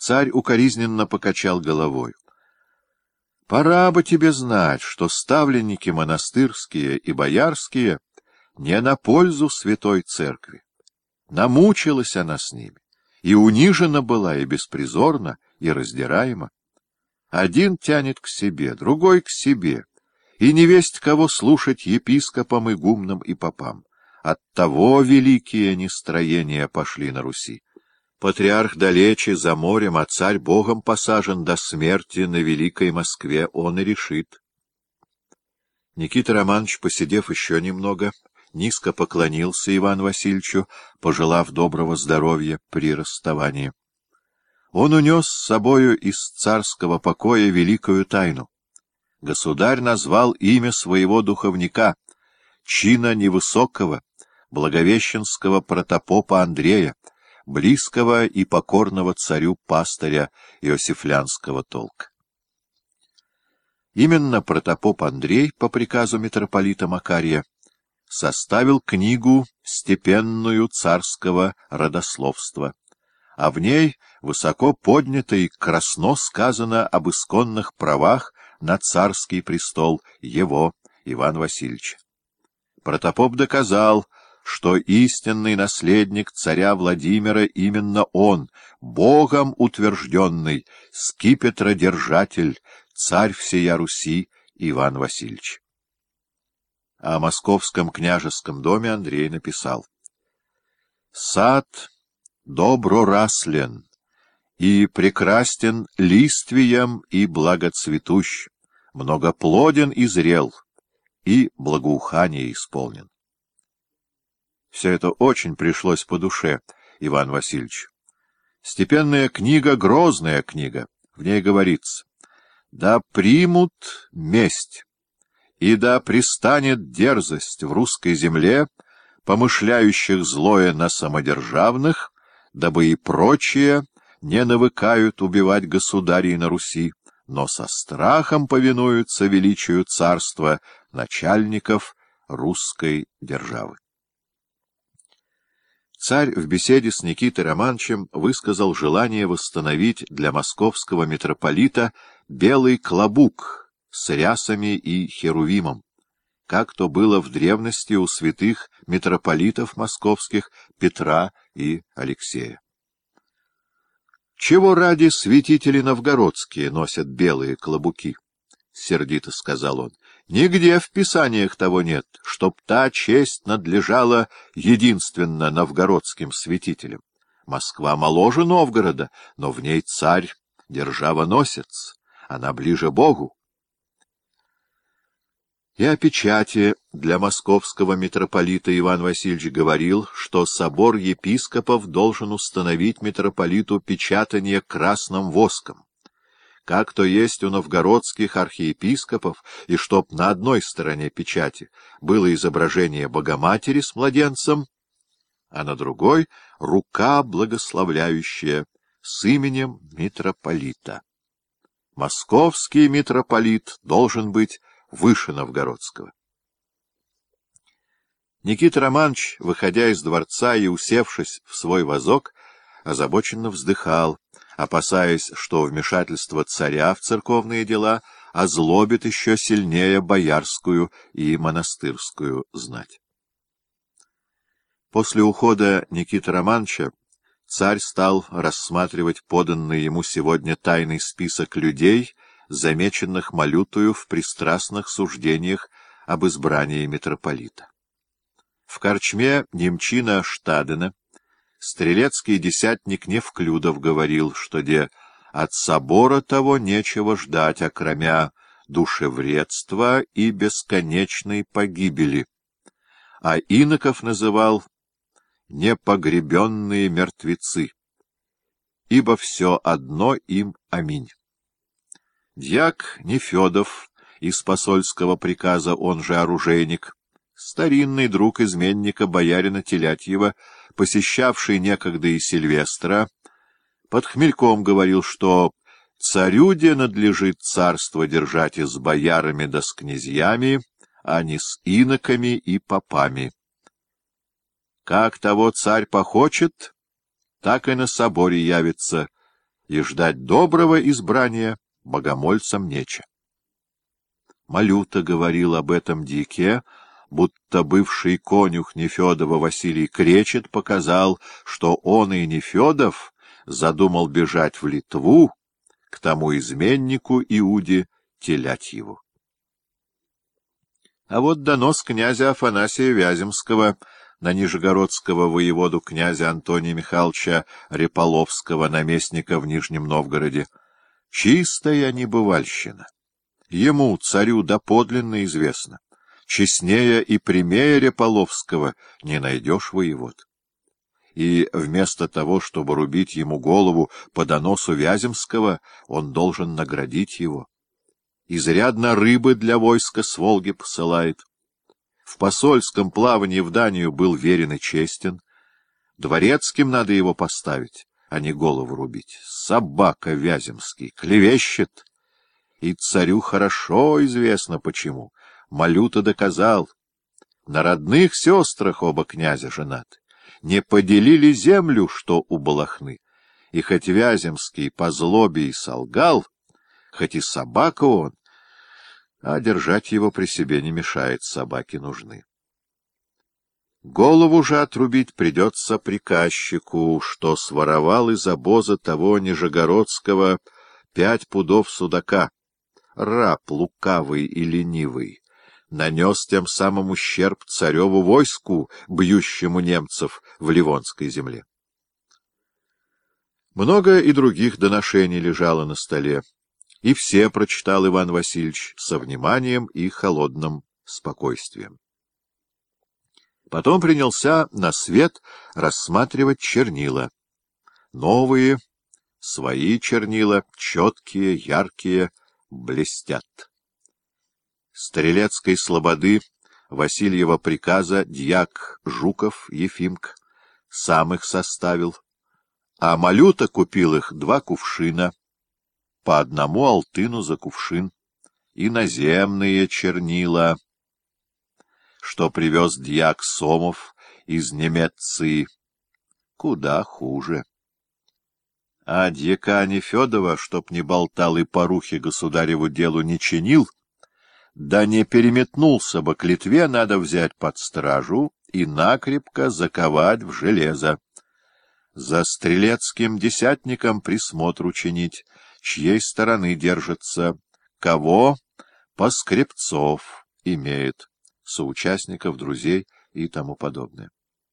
Царь укоризненно покачал головой. Пора бы тебе знать, что ставленники монастырские и боярские не на пользу святой церкви. Намучилась она с ними, и унижена была, и беспризорна, и раздираема. Один тянет к себе, другой к себе, и невесть кого слушать епископам, игумнам и попам. Оттого великие нестроения пошли на Руси. Патриарх далече, за морем, а царь Богом посажен до смерти на великой Москве, он и решит. Никита Романович, посидев еще немного, низко поклонился Ивану Васильевичу, пожелав доброго здоровья при расставании. Он унес с собою из царского покоя великую тайну. Государь назвал имя своего духовника, чина невысокого, благовещенского протопопа Андрея, близкого и покорного царю пастыря иосифлянского толка. Именно протопоп Андрей, по приказу митрополита Макария, составил книгу степенную царского родословства, а в ней высоко поднято и красно сказано об исконных правах на царский престол его, Ивана Васильевича. Протопоп доказал, что истинный наследник царя Владимира именно он, Богом утвержденный, скипетродержатель, царь всея Руси Иван Васильевич. О московском княжеском доме Андрей написал: «Сад добро раслен, и прекрастен листвием и благоцветущ, многоплоден и зрел, и благоухание исполнен». Все это очень пришлось по душе Ивану Васильевичу. Степенная книга — грозная книга. В ней говорится: «Да примут месть, и да пристанет дерзость в русской земле, помышляющих злое на самодержавных, дабы и прочие не навыкают убивать государей на Руси, но со страхом повинуются величию царства начальников русской державы». Царь в беседе с Никитой Романовичем высказал желание восстановить для московского митрополита белый клобук с рясами и херувимом, как то было в древности у святых митрополитов московских Петра и Алексея. «Чего ради святители новгородские носят белые клобуки?» — сердито сказал он. «Нигде в писаниях того нет, чтоб та честь надлежала единственно новгородским святителям. Москва моложе Новгорода, но в ней царь, держава-носец, она ближе Богу». И о печати для московского митрополита Иван Васильевич говорил, что собор епископов должен установить митрополиту печатание красным воском, как то есть у новгородских архиепископов, и чтоб на одной стороне печати было изображение Богоматери с младенцем, а на другой — рука благословляющая с именем митрополита. Московский митрополит должен быть выше новгородского. Никита Романович, выходя из дворца и усевшись в свой вазок, озабоченно вздыхал, опасаясь, что вмешательство царя в церковные дела озлобит еще сильнее боярскую и монастырскую знать. После ухода Никиты Романовича царь стал рассматривать поданный ему сегодня тайный список людей, замеченных Малютою в пристрастных суждениях об избрании митрополита. В корчме немчина Штадена стрелецкий десятник Невклюдов говорил, что от собора того нечего ждать, окромя душевредства и бесконечной погибели, а иноков называл непогребенные мертвецы, ибо все одно им аминь. Дьяк Нефедов из посольского приказа, он же оружейник, старинный друг изменника боярина Телятьева, посещавший некогда и Сильвестра, под хмельком говорил, что царюде надлежит царство держать и с боярами да с князьями, а не с иноками и попами. Как того царь похочет, так и на соборе явится, и ждать доброго избрания богомольцам нече. Малюта говорил об этом Дике, будто бывший конюх Нефедова Василий Кречет показал, что он и Нефедов задумал бежать в Литву к тому изменнику Иуде Телятьеву. А вот донос князя Афанасия Вяземского на нижегородского воеводу князя Антония Михайловича Реполовского, наместника в Нижнем Новгороде. Чистая небывальщина. Ему, царю, доподлинно известно. Честнее и прямее Реполовского не найдешь воевод. И вместо того, чтобы рубить ему голову по доносу Вяземского, он должен наградить его. Изрядно рыбы для войска с Волги посылает. В посольском плавании в Данию был верен и честен. Дворецким надо его поставить, а не голову рубить. Собака Вяземский, клевещет. И царю хорошо известно почему. Малюта доказал. На родных сестрах оба князя женаты. Не поделили землю, что у Балахны. И хоть Вяземский по злобе и солгал, хоть и собака он, а держать его при себе не мешает, собаки нужны. Голову же отрубить придется приказчику, что своровал из обоза того нижегородского 5 пудов судака. Раб лукавый и ленивый нанес тем самым ущерб цареву войску, бьющему немцев в Ливонской земле. Много и других доношений лежало на столе, и все прочитал Иван Васильевич со вниманием и холодным спокойствием. Потом принялся на свет рассматривать чернила. Новые, свои чернила, четкие, яркие, блестят. Стрелецкой слободы Васильева приказа дьяк Жуков Ефимк сам их составил, а Малюта купил их 2 кувшина, по 1 алтыну за кувшин, и наземные чернила, что привез дьяк Сомов из Немецции, куда хуже. А дьяка Нефедова, чтоб не болтал и порухи государеву делу не чинил, да не переметнулся бы к Литве, надо взять под стражу и накрепко заковать в железо. За стрелецким десятником присмотр учинить, чьей стороны держится, кого поскребцов имеет, соучастников, друзей и тому подобное.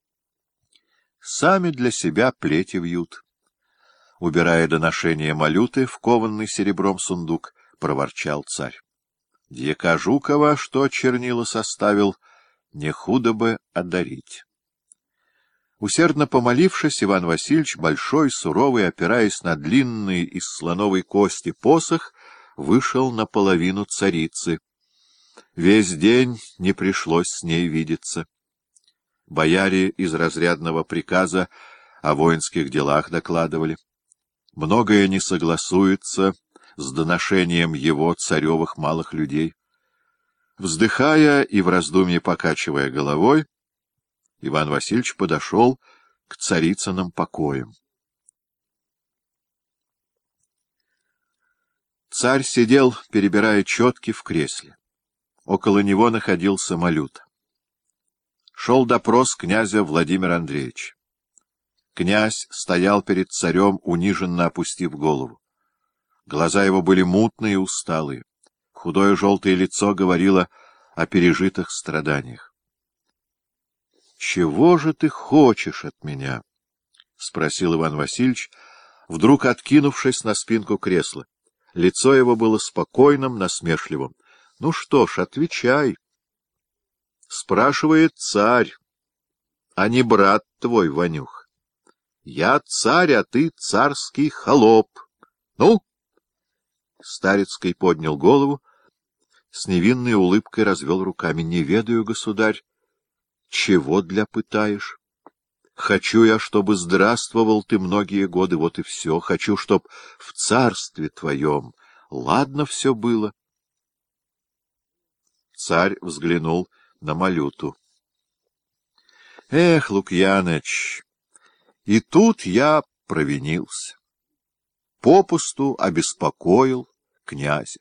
Сами для себя плети вьют. Убирая доношение Малюты в кованный серебром сундук, проворчал царь. Дьяка Жукова, что чернила составил, не худо бы одарить. Усердно помолившись, Иван Васильевич, большой, суровый, опираясь на длинный из слоновой кости посох, вышел на половину царицы. Весь день не пришлось с ней видеться. Бояре из разрядного приказа о воинских делах докладывали. Многое не согласуется с доношением его царевых малых людей. Вздыхая и в раздумье покачивая головой, Иван Васильевич подошел к царицыным покоям. Царь сидел, перебирая четки в кресле. Около него находился Малюта. Шел допрос князя Владимира Андреевича. Князь стоял перед царем, униженно опустив голову. Глаза его были мутные и усталые. Худое желтое лицо говорило о пережитых страданиях. — Чего же ты хочешь от меня? — спросил Иван Васильевич, вдруг откинувшись на спинку кресла. Лицо его было спокойным, насмешливым. — Ну что ж, отвечай. Спрашивает царь, а не брат твой, Ванюх. Я царь, а ты царский холоп. Ну? Старицкий поднял голову, с невинной улыбкой развел руками. — Не ведаю, государь. Чего для пытаешь? Хочу я, чтобы здравствовал ты многие годы, вот и все. Хочу, чтоб в царстве твоем ладно все было. Царь взглянул на Малюту. — Эх, Лукьяныч, и тут я провинился. попусту обеспокоил князя.